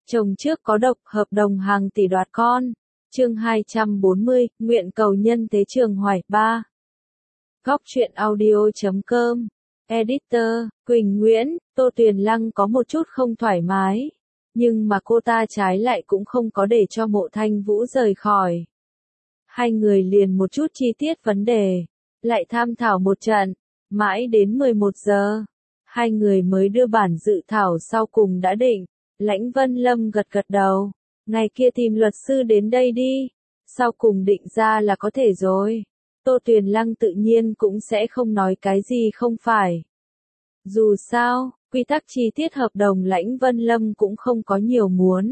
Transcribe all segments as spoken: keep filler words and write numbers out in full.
Chồng trước có độc, hợp đồng hàng tỷ đoạt con. Chương hai trăm bốn mươi, nguyện cầu nhân thế Trường Hoài ba. Góc truyện audio chấm com. Editor, Quỳnh Nguyễn. Tô Tuyền Lăng có một chút không thoải mái. Nhưng mà cô ta trái lại cũng không có để cho Mộ Thanh Vũ rời khỏi. Hai người liền một chút chi tiết vấn đề. Lại tham thảo một trận. Mãi đến mười một giờ. Hai người mới đưa bản dự thảo sau cùng đã định. Lãnh Vân Lâm gật gật đầu. Ngày kia tìm luật sư đến đây đi. Sau cùng định ra là có thể rồi. Tô Tuyền Lăng tự nhiên cũng sẽ không nói cái gì không phải. Dù sao, quy tắc chi tiết hợp đồng Lãnh Vân Lâm cũng không có nhiều muốn.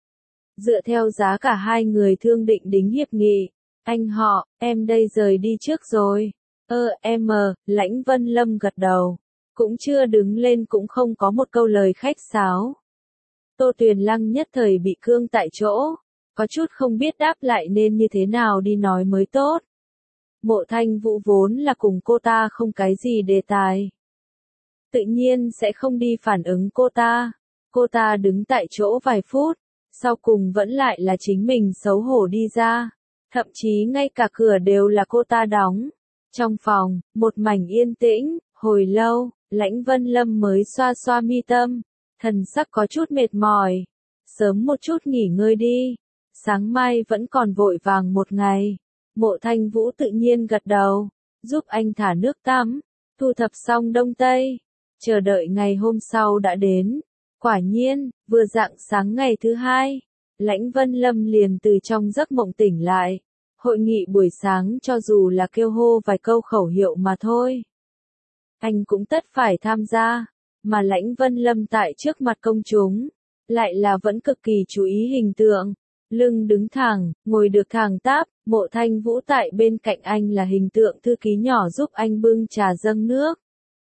Dựa theo giá cả hai người thương định đính hiệp nghị. Anh họ, em đây rời đi trước rồi. Ơ em, Lãnh Vân Lâm gật đầu. Cũng chưa đứng lên cũng không có một câu lời khách sáo. Tô Tuyền Lăng nhất thời bị cương tại chỗ, có chút không biết đáp lại nên như thế nào đi nói mới tốt. Mộ Thanh Vũ vốn là cùng cô ta không cái gì đề tài. Tự nhiên sẽ không đi phản ứng cô ta. Cô ta đứng tại chỗ vài phút, sau cùng vẫn lại là chính mình xấu hổ đi ra. Thậm chí ngay cả cửa đều là cô ta đóng. Trong phòng, một mảnh yên tĩnh, hồi lâu, Lãnh Vân Lâm mới xoa xoa mi tâm. Thần sắc có chút mệt mỏi. Sớm một chút nghỉ ngơi đi. Sáng mai vẫn còn vội vàng một ngày. Mộ Thanh Vũ tự nhiên gật đầu. Giúp anh thả nước tắm. Thu thập xong đông tây. Chờ đợi ngày hôm sau đã đến. Quả nhiên, vừa rạng sáng ngày thứ hai. Lãnh Vân Lâm liền từ trong giấc mộng tỉnh lại. Hội nghị buổi sáng cho dù là kêu hô vài câu khẩu hiệu mà thôi. Anh cũng tất phải tham gia. Mà Lãnh Vân Lâm tại trước mặt công chúng, lại là vẫn cực kỳ chú ý hình tượng, lưng đứng thẳng, ngồi được thẳng tắp, Mộ Thanh Vũ tại bên cạnh anh là hình tượng thư ký nhỏ giúp anh bưng trà dâng nước.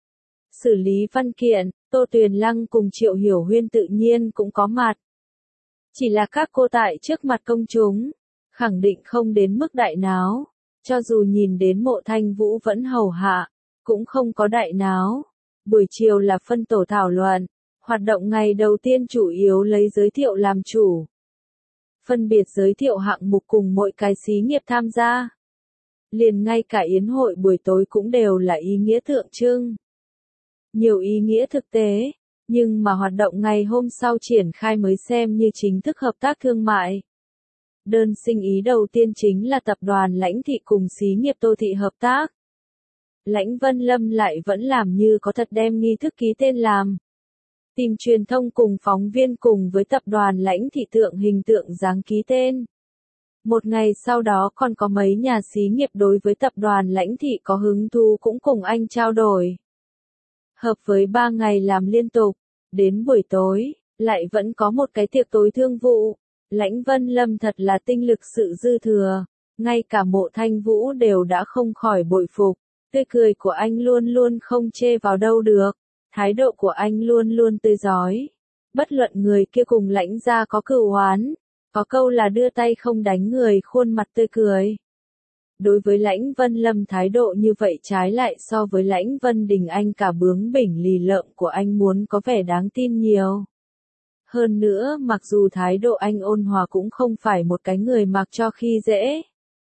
Xử lý văn kiện, Tô Tuyền Lăng cùng Triệu Hiểu Huyên tự nhiên cũng có mặt. Chỉ là các cô tại trước mặt công chúng, khẳng định không đến mức đại náo, cho dù nhìn đến Mộ Thanh Vũ vẫn hầu hạ, cũng không có đại náo. Buổi chiều là phân tổ thảo luận, hoạt động ngày đầu tiên chủ yếu lấy giới thiệu làm chủ. Phân biệt giới thiệu hạng mục cùng mỗi cái xí nghiệp tham gia. Liền ngay cả yến hội buổi tối cũng đều là ý nghĩa tượng trưng. Nhiều ý nghĩa thực tế, nhưng mà hoạt động ngày hôm sau triển khai mới xem như chính thức hợp tác thương mại. Đơn sinh ý đầu tiên chính là tập đoàn Lãnh Thị cùng xí nghiệp Tô Thị hợp tác. Lãnh Vân Lâm lại vẫn làm như có thật đem nghi thức ký tên làm. Tìm truyền thông cùng phóng viên cùng với tập đoàn Lãnh Thị tượng hình tượng dáng ký tên. Một ngày sau đó còn có mấy nhà xí nghiệp đối với tập đoàn Lãnh Thị có hứng thú cũng cùng anh trao đổi. Hợp với ba ngày làm liên tục, đến buổi tối, lại vẫn có một cái tiệc tối thương vụ. Lãnh Vân Lâm thật là tinh lực sự dư thừa, ngay cả Mộ Thanh Vũ đều đã không khỏi bội phục. Tươi cười của anh luôn luôn không chê vào đâu được, thái độ của anh luôn luôn tươi rói. Bất luận người kia cùng Lãnh gia có cửu oán, có câu là đưa tay không đánh người khuôn mặt tươi cười. Đối với Lãnh Vân Lâm thái độ như vậy trái lại so với Lãnh Vân Đình anh cả bướng bỉnh lì lợm của anh muốn có vẻ đáng tin nhiều. Hơn nữa mặc dù thái độ anh ôn hòa cũng không phải một cái người mặc cho khi dễ.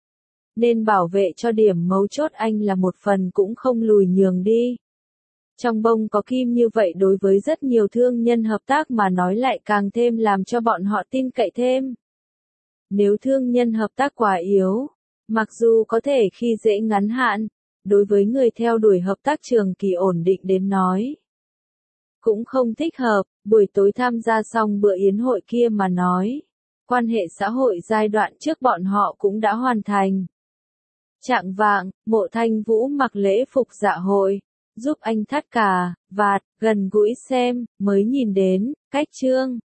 Nên bảo vệ cho điểm mấu chốt anh là một phần cũng không lùi nhường đi. Trong bông có kim như vậy đối với rất nhiều thương nhân hợp tác mà nói lại càng thêm làm cho bọn họ tin cậy thêm. Nếu thương nhân hợp tác quá yếu, mặc dù có thể khi dễ ngắn hạn, đối với người theo đuổi hợp tác trường kỳ ổn định đến nói. Cũng không thích hợp, buổi tối tham gia xong bữa yến hội kia mà nói. Quan hệ xã hội giai đoạn trước bọn họ cũng đã hoàn thành. Trạng vạng, Mộ Thanh Vũ mặc lễ phục dạ hội, giúp anh thắt cà, vạt, gần gũi xem, mới nhìn đến, cách chương.